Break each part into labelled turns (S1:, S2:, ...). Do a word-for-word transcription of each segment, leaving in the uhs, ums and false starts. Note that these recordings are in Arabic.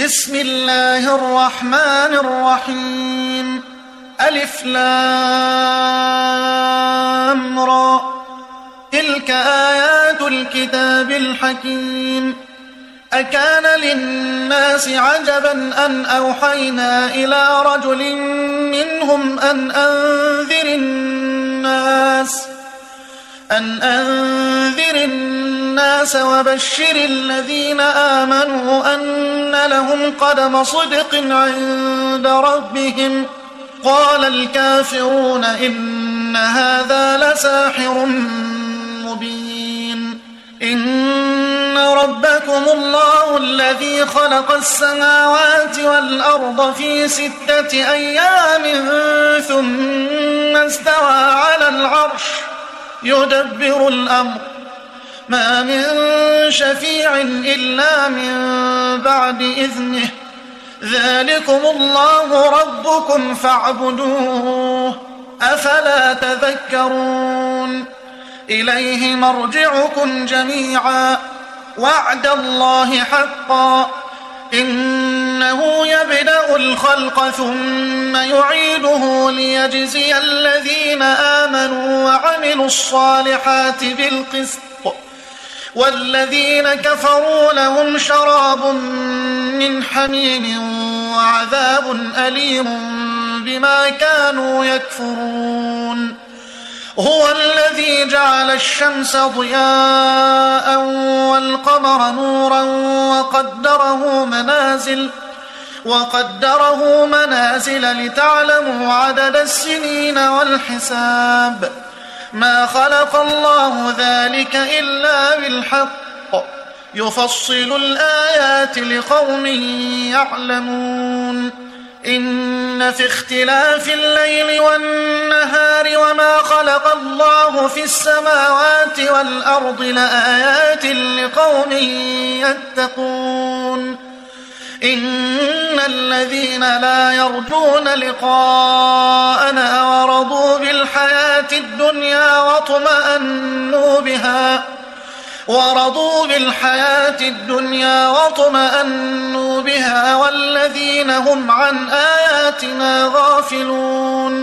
S1: بسم الله الرحمن الرحيم. ألف لام را، تلك آيات الكتاب الحكيم. أكان للناس عجبا أن أوحينا إلى رجل منهم أن أنذر الناس أن أنذر الناس وبشر الذين آمنوا أن لهم قدم صدق عند ربهم. قال الكافرون إن هذا لساحر مبين. إن ربكم الله الذي خلق السماوات والأرض في ستة أيام ثم استوى على العرش يدبر الأمر ما من شفيع إلا من بعد إذنه. ذلكم الله ربكم فاعبدوه أفلا تذكرون. إليه مرجعكم جميعا وعد الله حقا إنه يبدأ الخلق ثم يعيده ليجزي الذين آمنوا وعملوا الصالحات بالقسط والذين كفروا لهم شراب من حميم وعذاب أليم بما كانوا يكفرون. هو الذي جعل الشمس ضياء والقمر نورا وقدره منازل وقدره منازل لتعلموا عدد السنين والحساب. ما خلق الله ذلك إلا بالحق يفصل الآيات لقوم يعلمون. إن في اختلاف الليل والنهار وما خلق الله في السماوات والأرض لآيات لقوم يتقون. إن الذين لا يرجون لقاءنا ورضوا بالحياة الدنيا واطمأنوا بها ورضوا بالحياة الدنيا واطمأنوا بها والذين هم عن آياتنا غافلون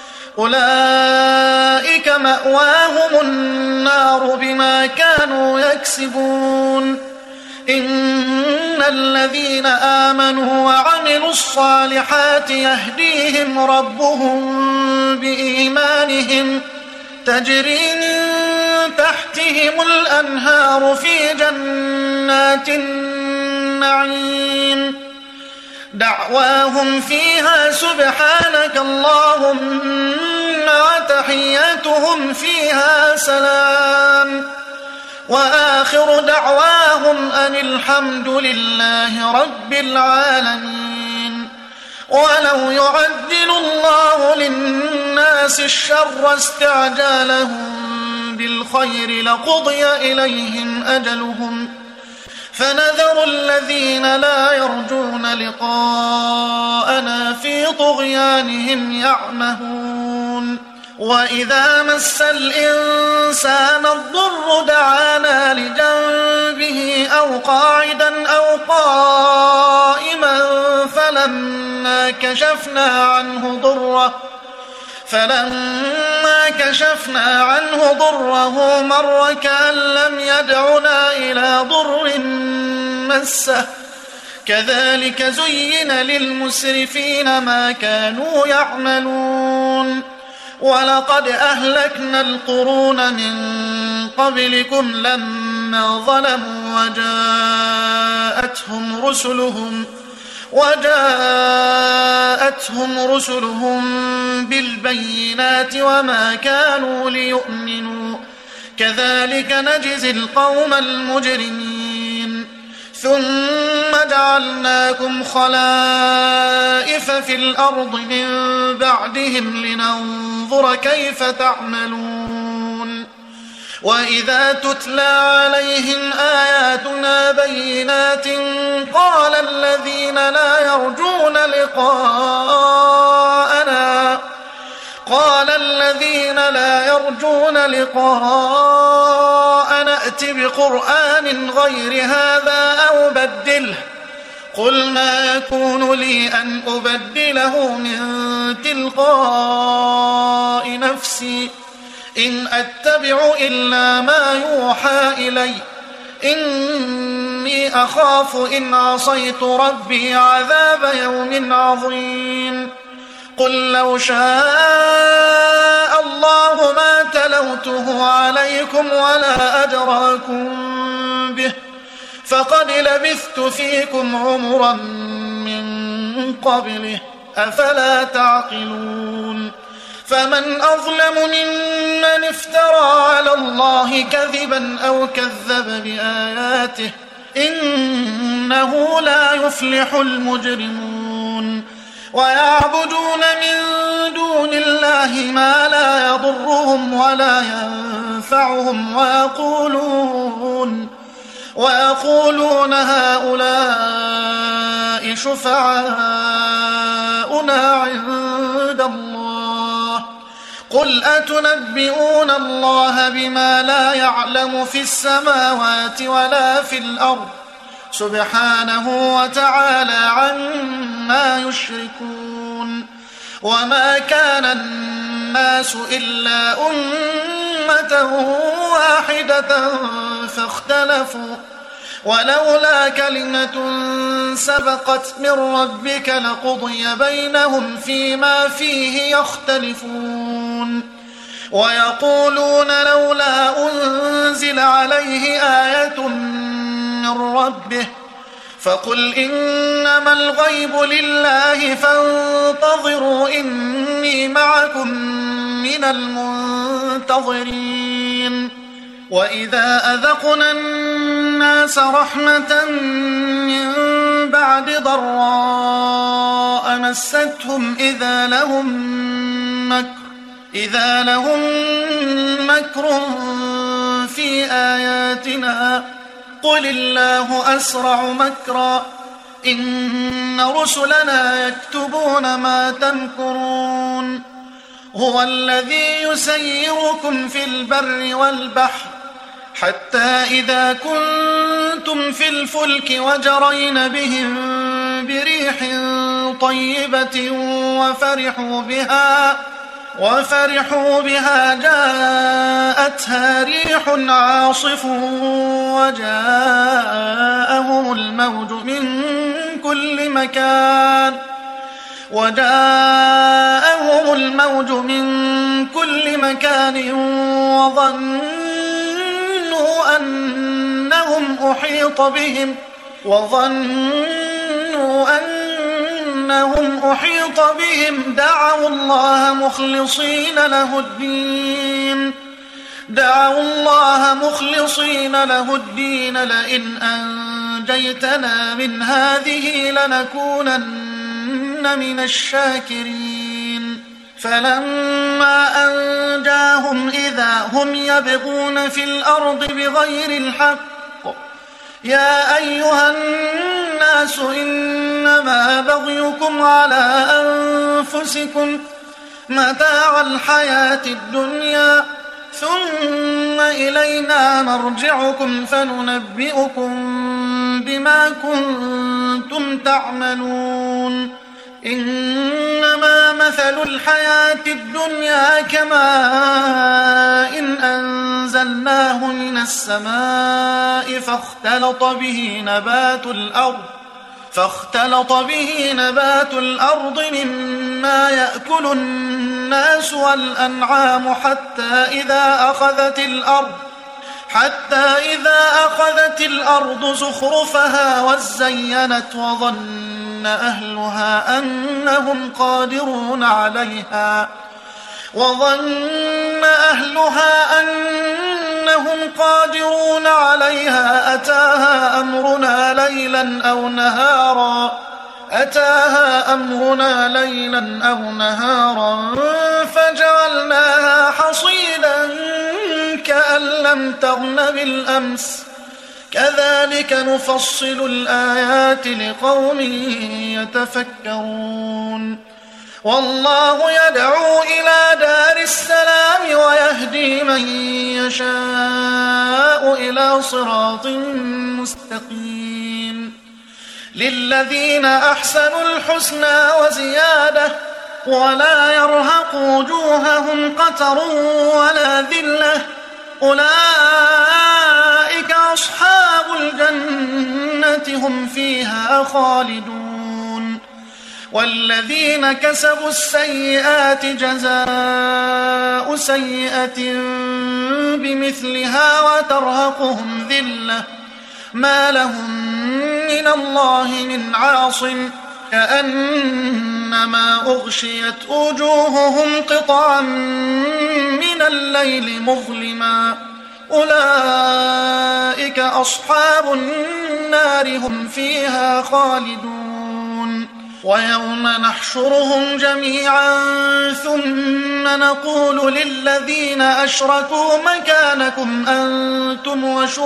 S1: أولئك مأواهم النار بما كانوا يكسبون. إن الذين آمنوا وعملوا الصالحات يهديهم ربهم بإيمانهم تجري من تحتهم الأنهار في جنات النعيم دعواهم فيها سبحانك اللهم وتحيتهم فيها سلام وآخر دعواهم أن الحمد لله رب العالمين. ولو يعجل الله للناس الشر استعجالهم بالخير لقضي إليهم أجلهم فنذر الذين لا يرجون لقاءنا في طغيانهم يعمهون. وإذا مس الإنسان الضر دعانا لجنبه أو قاعدا أو قائما فلما كشفنا عنه ضره فلما كشفنا عنه ضره مر كأن لم يدعنا إلى ضر مسه كذلك زين للمسرفين ما كانوا يعملون. ولقد أهلكنا القرون من قبلكم لما ظلموا وجاءتهم رسلهم وجاءتهم رسلهم بالبينات وما كانوا ليؤمنوا كذلك نجزي القوم المجرمين. ثم جعلناكم خلائف في الأرض من بعدهم لننظر كيف تعملون. وإذا تتلى عليهم آياتنا بينات قال الذين لا يرجون لقاءنا قال الذين لا يرجون لقاءنا ائت بقرآن غير هذا أو بدله قل ما يكون لي أن أبدله من تلقاء نفسي إن أتبع إلا ما يوحى إلي إني أخاف إن عصيت ربي عذاب يوم عظيم قل لو شاء الله ما تلوته عليكم ولا أدراكم به فقد لبثت فيكم عمرا من قبله أفلا تعقلون فمن أظلم ممن افترى على الله كذبا أو كذب بآياته إنه لا يفلح المجرمون ويعبدون من دون الله ما لا يضرهم ولا ينفعهم ويقولون ويقولون هؤلاء شفعاؤنا عند الله قل أتنبئون الله بما لا يعلم في السماوات ولا في الأرض سبحانه وتعالى عما يشركون وما كان الناس إلا أمة واحدة فاختلفوا ولولا كلمة سبقت من ربك لقضي بينهم فيما فيه يختلفون ويقولون لولا أنزل عليه آية من ربه فقل إنما الغيب لله فانتظروا إني معكم من المنتظرين وإذا أذقنا الناس رحمة من بعد ضراء مستهم إذا لهم مكر إذا لهم مكر في آياتنا قل الله أسرع مكرا إن رسلنا يكتبون ما تمكرون هو الذي يسيركم في البر والبحر حتى إذا كنتم في الفلك وجرين بهم بريح طيبة وفرحوا بها وفرحوا بها جاءتها ريح عاصف وجاءهم الموج من كل مكان وجاءهم الموج من كل مكان وظنوا أنهم أحيط بهم وظنوا أنهم أحيط بهم دعوا الله مخلصين له الدين دعوا الله مخلصين له الدين لئن أنجيتنا من هذه لنكونن من الشاكرين فلما أنجاهم إذا هم يبغون في الأرض بغير الحق يا أيها الناس إنما بغيكم على أنفسكم متاع الحياة الدنيا ثم إلينا مرجعكم فننبئكم بما كنتم تعملون إنما مثل الحياة الدنيا كماء إن أنزلناه من السماء فاختلط به نبات الأرض فاختلط به نبات الأرض مما يأكل الناس والأنعام حتى إذا أخذت الأرض حتى إذا أخذت الأرض زخرفها وزينت وظن أهلها أنهم قادرون عليها وظن أهلها أنهم قادرون عليها أتاها أمرنا ليلا أو نهارا أتاها أمرنا ليلا أو نهارا فجعلناها حصيدا كأن لم تغن بالأمس كذلك نفصل الآيات لقوم يتفكرون والله يدعو إلى دار السلام ويهدي من يشاء إلى صراط مستقيم للذين أحسنوا الحسنى وزيادة ولا يرهق وجوههم قتر ولا ذلة أولئك أصحاب الجنة هم فيها خالدون والذين كسبوا السيئات جزاء سيئة بمثلها وترهقهم ذلة ما لهم من الله من عاصم كأنما أغشيت وجوههم قطعا من الليل مظلما أولئك أصحاب النار هم فيها خالدون ويوم نحشرهم جميعا ثم نقول للذين أشركوا مكانكم أنتم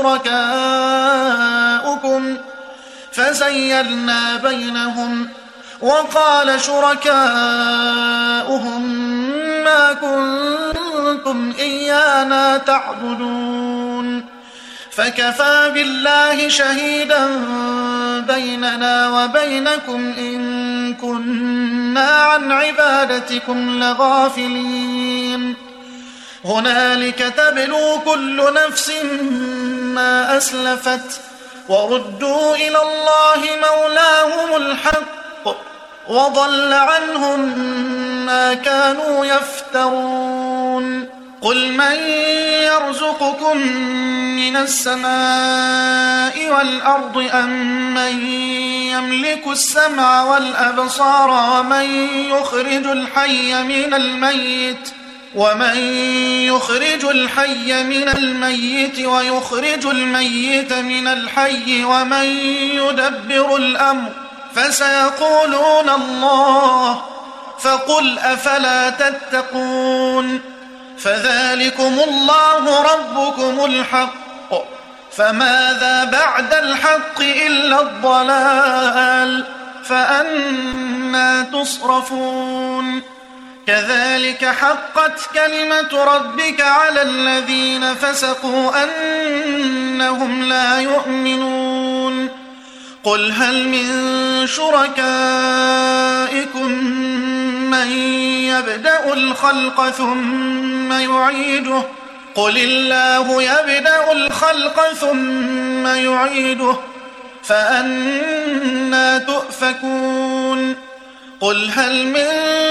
S1: وشركاؤكم فزيلنا بينهم وقال شركاؤهم ما كنتم إيانا تعبدون فكفى بالله شهيدا بيننا وبينكم إن كنا عن عبادتكم لغافلين هنالك تبلو كل نفس ما أسلفت وردوا إلى الله مولاهم الحق وضل عنهم ما كانوا يفترون قل من يرزقكم من السماء والأرض أم من يملك السمع والأبصار ومن يخرج الحي من الميت ومن يخرج الحي من الميت ويخرج الميت من الحي ومن يدبر الأمر فسيقولون الله فقل أفلا تتقون فذلكم الله ربكم الحق فماذا بعد الحق إلا الضلال فأنى تصرفون كذلك حقت كلمة ربك على الذين فسقوا أنهم لا يؤمنون قل هل من شركائكم من يبدأ الخلق ثم يعيده قل الله يبدأ الخلق ثم يعيده فأنى تؤفكون قل هل من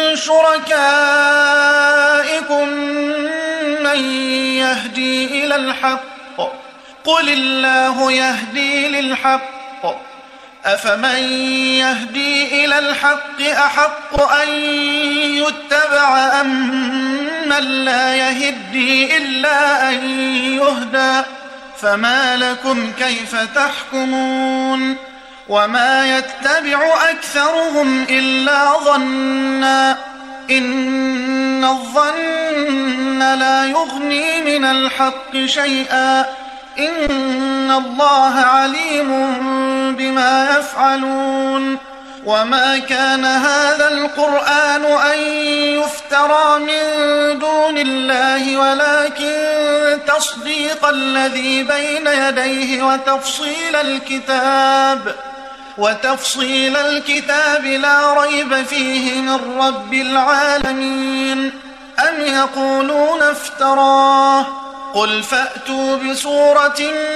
S1: شركائكم من يهدي إلى الحق قل الله يهدي للحق أفمن يهدي إلى الحق أحق أن يتبع أم من لا يهدي إلا أن يهدى فما لكم كيف تحكمون وما يتبع أكثرهم إلا ظنا إن الظن لا يغني من الحق شيئا إن الله عليم بما يفعلون وما كان هذا القرآن أن يفترى من دون الله ولكن تصديق الذي بين يديه وتفصيل الكتاب وتفصيل الكتاب لا ريب فيه من رب العالمين أم يقولون افتراه قل فأتوا بسورة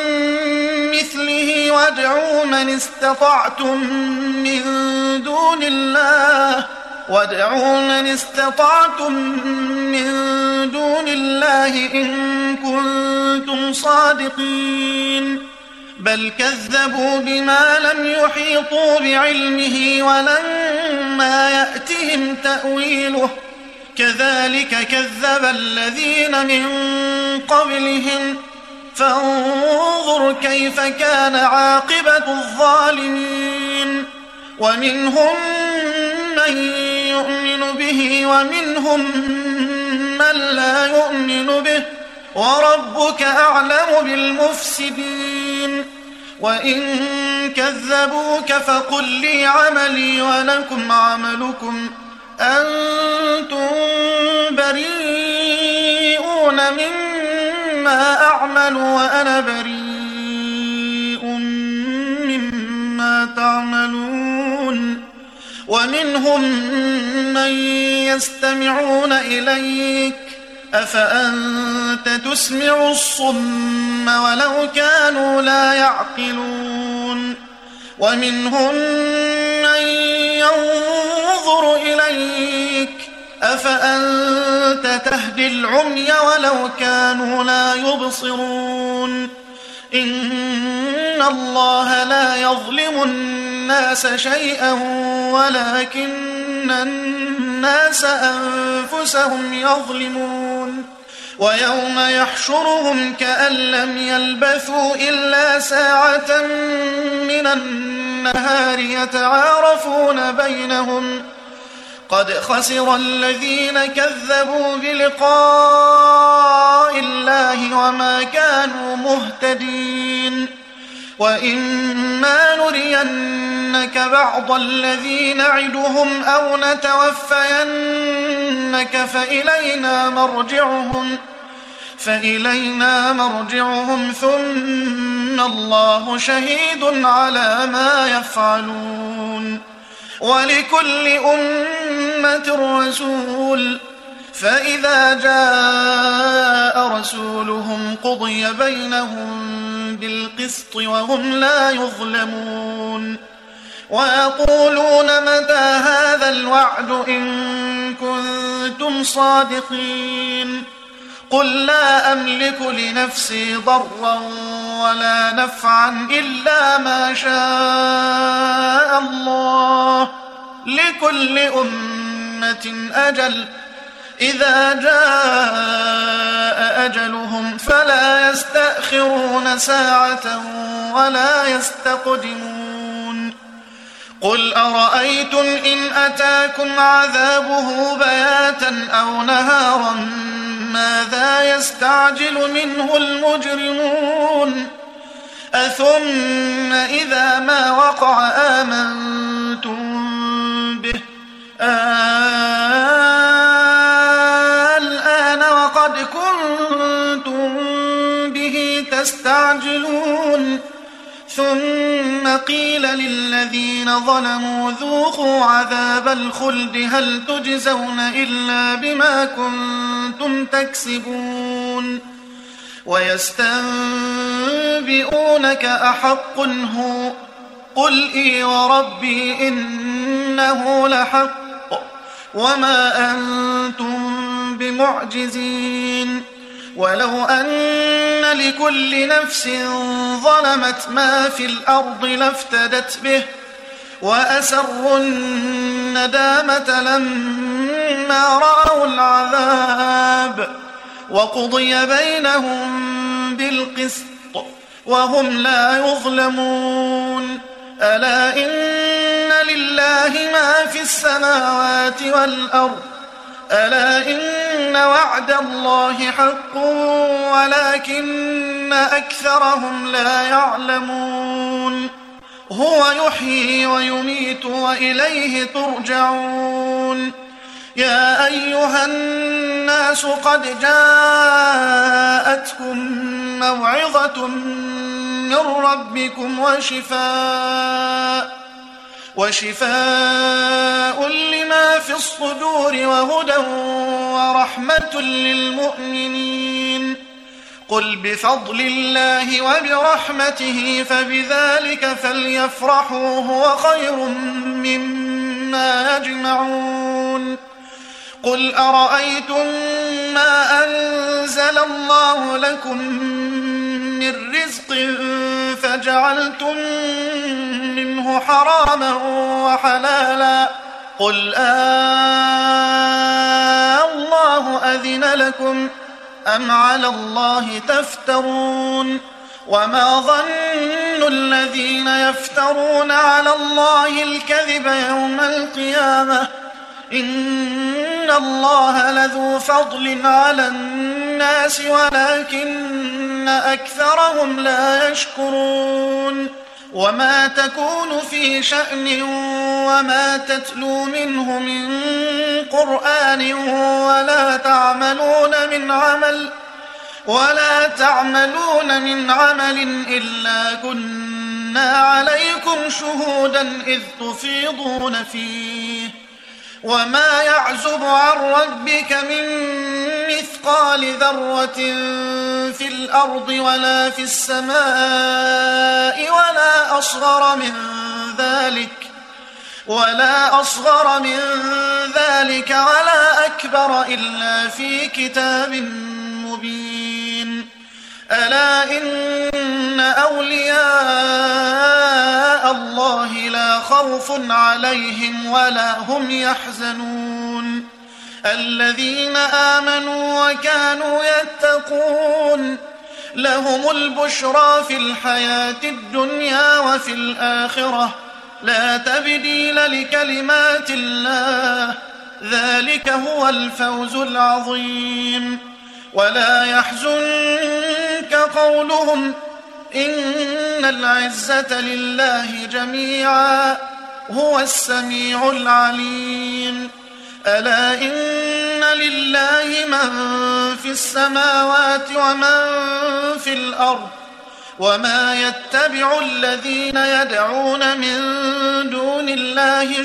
S1: مثله وادعوا من استطعتم من دون الله وادعوا من استطعتم من دون الله إن كنتم صادقين بل كذبوا بما لم يحيطوا بعلمه ولما يأتهم تأويله كذلك كذب الذين من قبلهم فانظر كيف كان عاقبة الظالمين ومنهم من يؤمن به ومنهم من لا يؤمن به وربك أعلم بالمفسدين وإن كذبوك فقل لي عملي ولكم عملكم أنتم بريئون مما أعمل وأنا بريء مما تعملون يعملون ومنهم من يستمعون إليك أفأنت تسمع الصم ولو كانوا لا يعقلون ومنهم من ينظر إليك أفأنت تهدي العمي ولو كانوا لا يبصرون إن الله لا يظلم الناس شيئا ولكن الناس أنفسهم يظلمون ويوم يحشرهم كأن لم يلبثوا إلا ساعة من النهار يتعارفون بينهم قد خسر الذين كذبوا بلقاء الله وما كانوا مهتدين وإما نرينك بعض الذي نعدهم أو نتوفينك فإلينا مرجعهم فإلينا مرجعهم ثم الله شهيد على ما يفعلون ولكل أمة رسول فإذا جاء رسولهم قضي بينهم بالقسط وهم لا يظلمون ويقولون متى هذا الوعد إن كنتم صادقين قل لا أملك لنفسي ضرا ولا نفعا إلا ما شاء الله لكل أمة أجل إذا جاء أجلهم فلا يستأخرون ساعة ولا يستقدمون قل أرأيتم إن أتاكم عذابه بياتا أو نهارا ماذا يستعجل منه المجرمون أثم إذا ما وقع آمنتم به الآن وقد كنتم به تستعجلون ثم قيل للذين ظلموا ذوقوا عذاب الخلد هل تجزون إلا بما كنتم تكسبون ويستنبئونك أحق هو قل إي وربي إنه لحق وما أنتم بمعجزين ولو أن لكل نفس ظلمت ما في الأرض لافتدت به وأسروا الندامة لما رأوا العذاب وقضي بينهم بالقسط وهم لا يظلمون ألا إن لله ما في السماوات والأرض ألا إن وعد الله حق ولكن أكثرهم لا يعلمون هو يحيي ويميت وإليه ترجعون يا أيها الناس قد جاءتكم موعظة من ربكم وشفاء وشفاء لما في الصدور وهدى ورحمة للمؤمنين قل بفضل الله وبرحمته فبذلك فليفرحوا هو خير مما يجمعون قل أرأيتم ما أنزل الله لكم من رزق فجعلتم منه حراما وحلالا قل آه الله أذن لكم أم على الله تفترون وما ظن الذين يفترون على الله الكذب يوم القيامة إن الله لذو فضل على الناس ولكن أكثرهم لا يشكرون وما تكون في شأن وما تتلو منه من قرآن ولا تعملون من عمل ولا تعملون من عمل إلا كنا كنا عليكم شهودا إذ تفيضون فيه وما يعزب عن ربك من مثقال ذرة في الأرض ولا في السماء ولا أصغر من ذلك ولا أصغر من ذلك ولا أكبر إلا في كتاب مبين ألا إن أولياء الله لا خوف عليهم ولا هم يحزنون الذين آمنوا وكانوا يتقون لهم البشرى في الحياة الدنيا وفي الآخرة لا تبديل لكلمات الله ذلك هو الفوز العظيم ولا يحزنك قولهم إن العزة لله جميعا هو السميع العليم ألا إن لله من في السماوات ومن في الأرض وما يتبع الذين يدعون من دون الله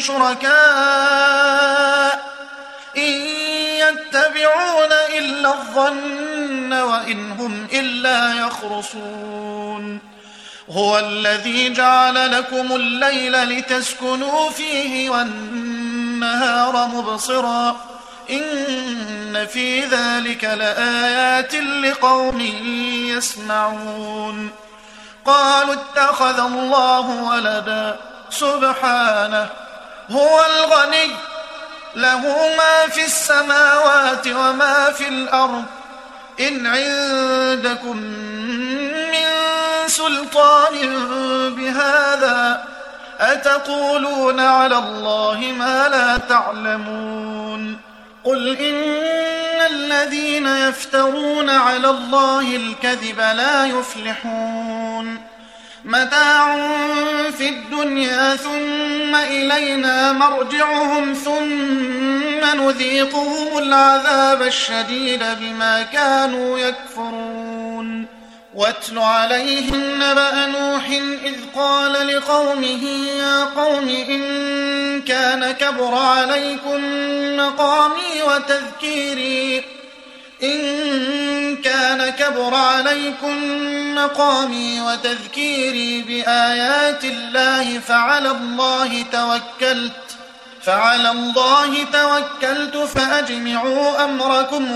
S1: شركاء إن يتبعون إلا الظن وإن هم إلا يخرصون هو الذي جعل لكم الليل لتسكنوا فيه والنهار مبصرا إن في ذلك لآيات لقوم يسمعون قالوا اتخذ الله ولدا سبحانه هو الغني له ما في السماوات وما في الأرض إن عندكم من سلطان بهذا أتقولون على الله ما لا تعلمون قل إن الذين يفترون على الله الكذب لا يفلحون متاع في الدنيا ثم إلينا مرجعهم ثم نذيقهم العذاب الشديد بما كانوا يكفرون واتل عليهم نبأ نوح إذ قال لقومه يا قوم إن كان كبر عليكم مقامي وتذكيري إن كان كبر عليكم مقامي وتذكيري بآيات الله فعلى الله توكلت فعلى الله توكلت فأجمعوا أمركم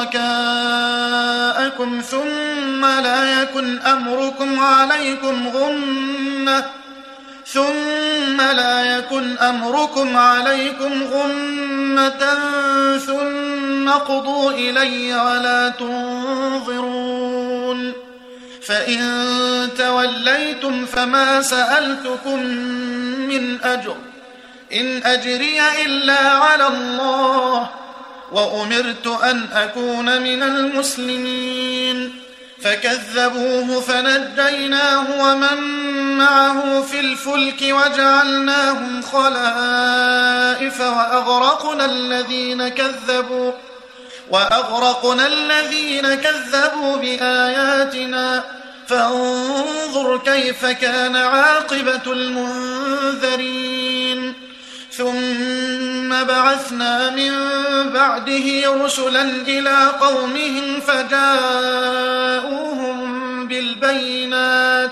S1: وشركاءكم ثم لا يكن أمركم عليكم غمة ثم لا يكن أمركم عليكم غمة ثم قضوا إلي ولا تنظرون فإن توليتم فما سألتكم من أجر إن أجري إلا على الله وأمرت أن أكون من المسلمين فكذبوه فنجيناه ومن معه في الفلك وجعلناهم خلائف وأغرقنا الذين كذبوا وأغرقنا الذين كذبوا بآياتنا فانظر كيف كان عاقبة المنذرين ثم بعثنا من بعده رسلا إلى قومهم فجاءوهم بالبينات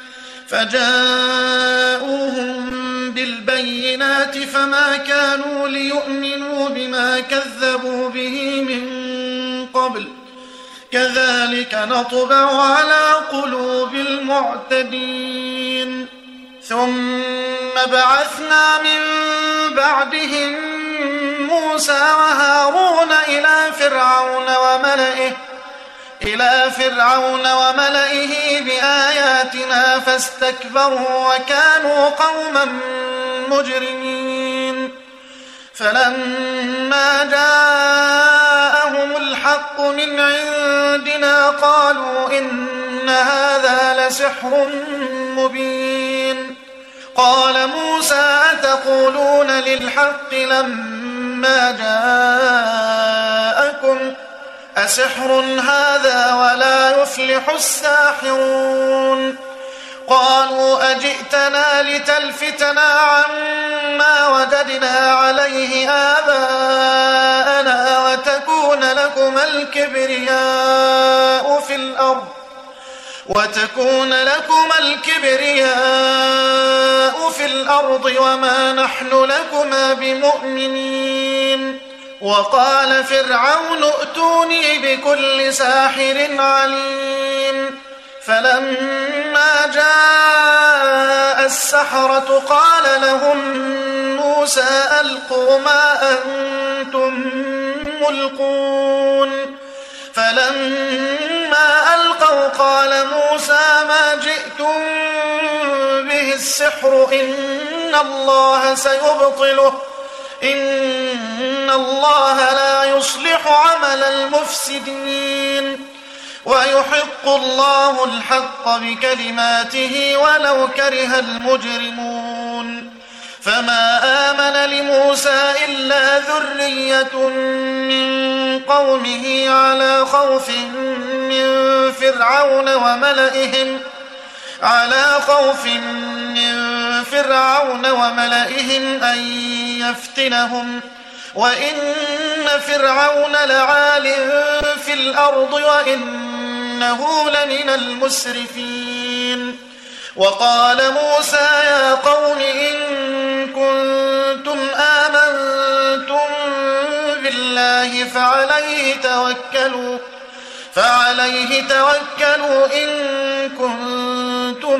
S1: فجاءوهم بالبينات فما كانوا ليؤمنوا بما كذبوا به من قبل كذلك نطبع على قلوب المعتدين ثم بعثنا من بعدهم موسى وهارون إلى فرعون وملئه إلى فرعون وملئه بآياتنا فاستكبروا وكانوا قوما مجرمين فلما جاءهم الحق من عندنا قالوا إن هذا لسحر مبين قال موسى أتقولون للحق لما جاءكم أسحر هذا ولا يفلح الساحرون قالوا أجئتنا لتلفتنا عما وجدنا عليه آباءنا وتكون لكما الكبرياء في الأرض وتكون لكما الكبرياء في الأرض وما نحن لكما بمؤمنين. وقال فرعون ائتوني بكل ساحر عليم. فلما جاء السحرة قال لهم موسى ألقوا ما أنتم ملقون. فلما ألقوا قال موسى ما جئتم به السحر إن الله سيبطله إن الله لا يصلح عمل المفسدين ويحق الله الحق بكلماته ولو كره المجرمون. فما آمن لموسى إلا ذرية من قومه على خوف من فرعون وملئهم على خوف من فرعون وملئهم أن يفتنهم وإن فرعون لعال في الأرض وإنه لمن المسرفين. وقال موسى يا قوم إن كنتم آمنتم بالله فعليه توكلوا فعليه توكلوا إن كنتم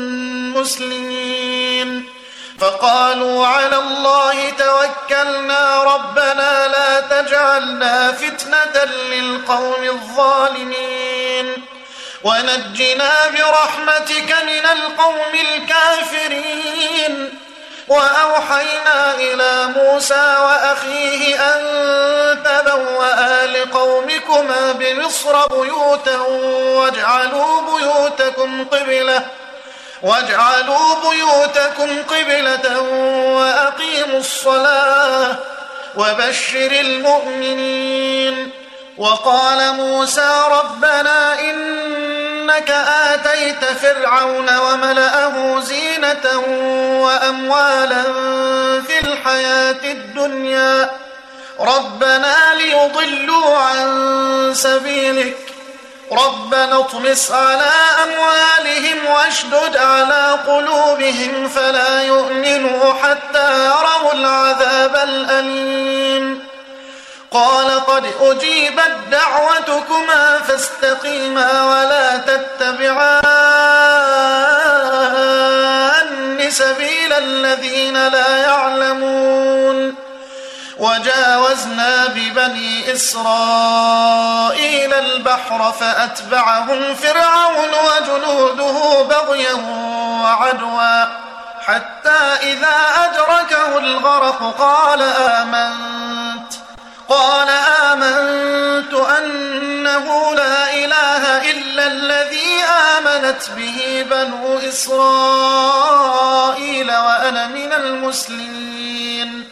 S1: مسلمين. فقالوا على الله توكلنا ربنا لا تجعلنا فتنة للقوم الظالمين ونجنا برحمتك من القوم الكافرين. وأوحينا إلى موسى وأخيه أن تبوأ لقومكما بمصر بيوتا واجعلوا بيوتكم قبلة واجعلوا بيوتكم قبلة وأقيموا الصلاة وبشر المؤمنين. وقال موسى ربنا إنك آتيت فرعون وملأه زينة وأموالا في الحياة الدنيا ربنا ليضلوا عن سبيلك ربنا اطمس على أموالهم واشدد على قلوبهم فلا يؤمنوا حتى يروا العذاب الأليم. قال قد أجيبت دعوتكما فاستقيما ولا تتبعان سبيل الذين لا يعلمون. وجاوزنا ببني إسرائيل البحر فأتبعهم فرعون وجنوده بغيا وعدوا حتى إذا أدركه الغرق قال آمنت قال آمنت أنه لا إله إلا الذي آمنت به بنو إسرائيل وأنا من المسلمين.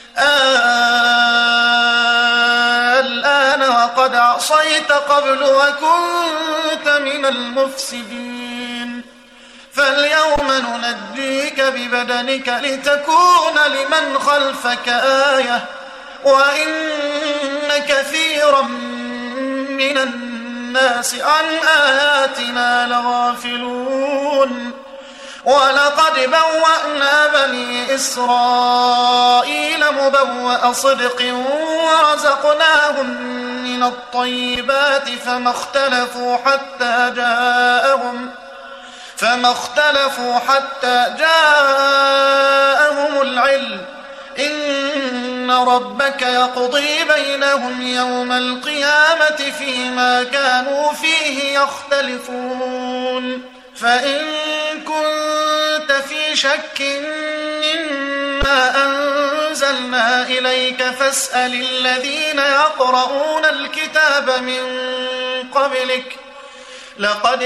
S1: الآن وقد عصيت قبل وكنت من المفسدين فاليوم ننجيك ببدنك لتكون لمن خلفك آية وإن كثيرا من الناس عن آياتنا لغافلون. ولقد بوأنا بني إسرائيل مبوأ صدق ورزقناهم من الطيبات فما اختلفوا حتى جاءهم فما اختلفوا حتى جاءهم العلم إن ربك يقضي بينهم يوم القيامة فيما كانوا فيه يختلفون. فإن كنت في شك مما أنزلنا إليك فاسأل الذين يقرؤون الكتاب من قبلك لقد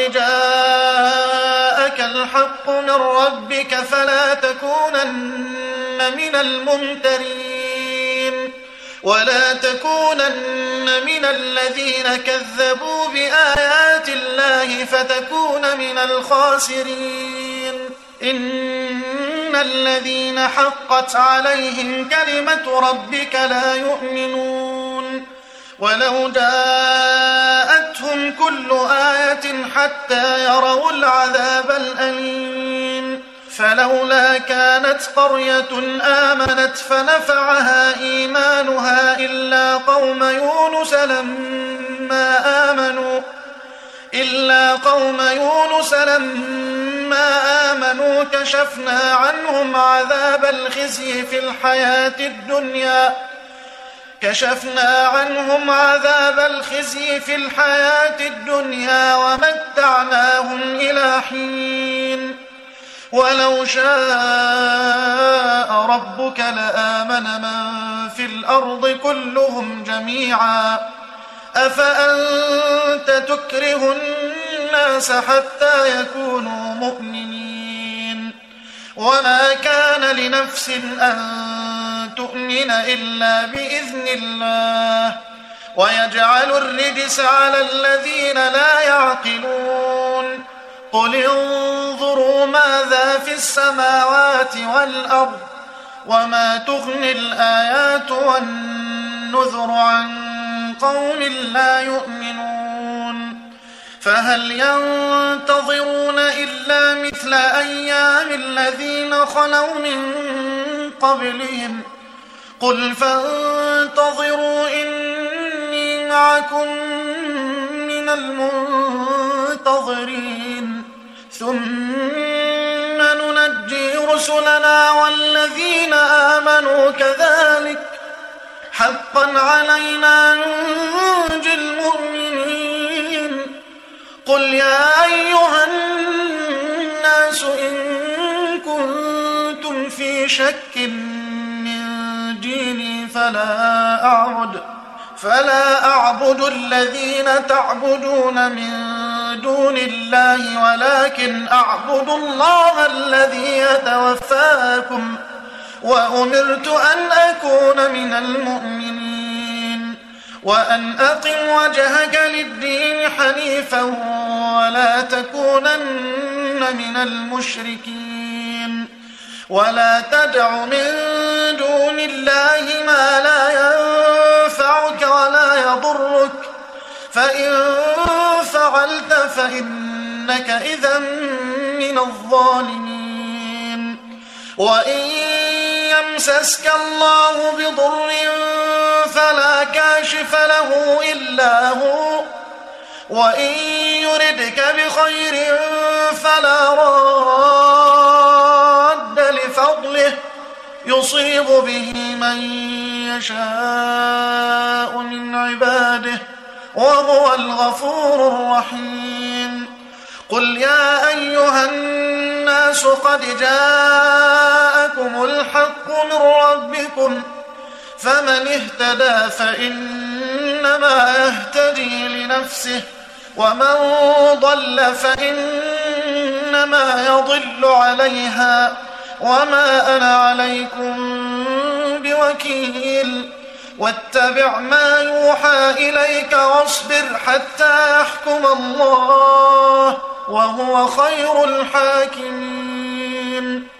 S1: جاءك الحق من ربك فلا تكونن من الممترين. ولا تكونن من الذين كذبوا بآيات الله فتكون من الخاسرين إن الذين حقت عليهم كلمة ربك لا يؤمنون ولو جاءتهم كل آية حتى يروا العذاب الأليم فلولا كانت قرية آمنت فنفعها إيمانها إلا قوم يونس لما آمنوا إلا قوم يونس لما آمنوا كشفنا عنهم عذاب الخزي في الحياة الدنيا كشفنا عنهم عذاب الخزي في الحياة الدنيا ومتعناهم إلى حين ولو شاء ربك لآمن من في الأرض كلهم جميعا أفأنت تكره الناس حتى يكونوا مؤمنين وما كان لنفس أن تؤمن إلا بإذن الله ويجعل الرجس على الذين لا يعقلون قل انظروا ماذا في السماوات والأرض وما تغني الآيات والنذر عن قوم لا يؤمنون فهل ينتظرون إلا مثل أيام الذين خلوا من قبلهم قل فانتظروا إني معكم من المنتظرين ثم ننجي رسلنا والذين آمنوا كذلك حقا علينا ننجي المؤمنين قل يا أيها الناس إن كنتم في شك من ديني فلا أعبد فلا أعبد الذين تعبدون من دون الله ولكن أعبد الله الذي يتوفاكم وأمرت أن أكون من المؤمنين وأن أقم وجهك للدين حنيفا ولا تكونن من المشركين ولا تدع من دون الله ما لا ينفعك ولا يضرك فإن فعلت فإنك إذا من الظالمين وإن يمسسك الله بضر فلا كاشف له إلا هو وإن يردك بخير فلا راد لفضله يصيب به من يشاء من عباده وهو الغفور الرحيم قل يا أيها الناس قد جاءكم الحق من ربكم فمن اهتدى فإنما يهتدي لنفسه ومن ضل فإنما يضل عليها وما أنا عليكم بوكيل واتبع ما يوحى إليك واصبر حتى يحكم الله وهو خير الحاكمين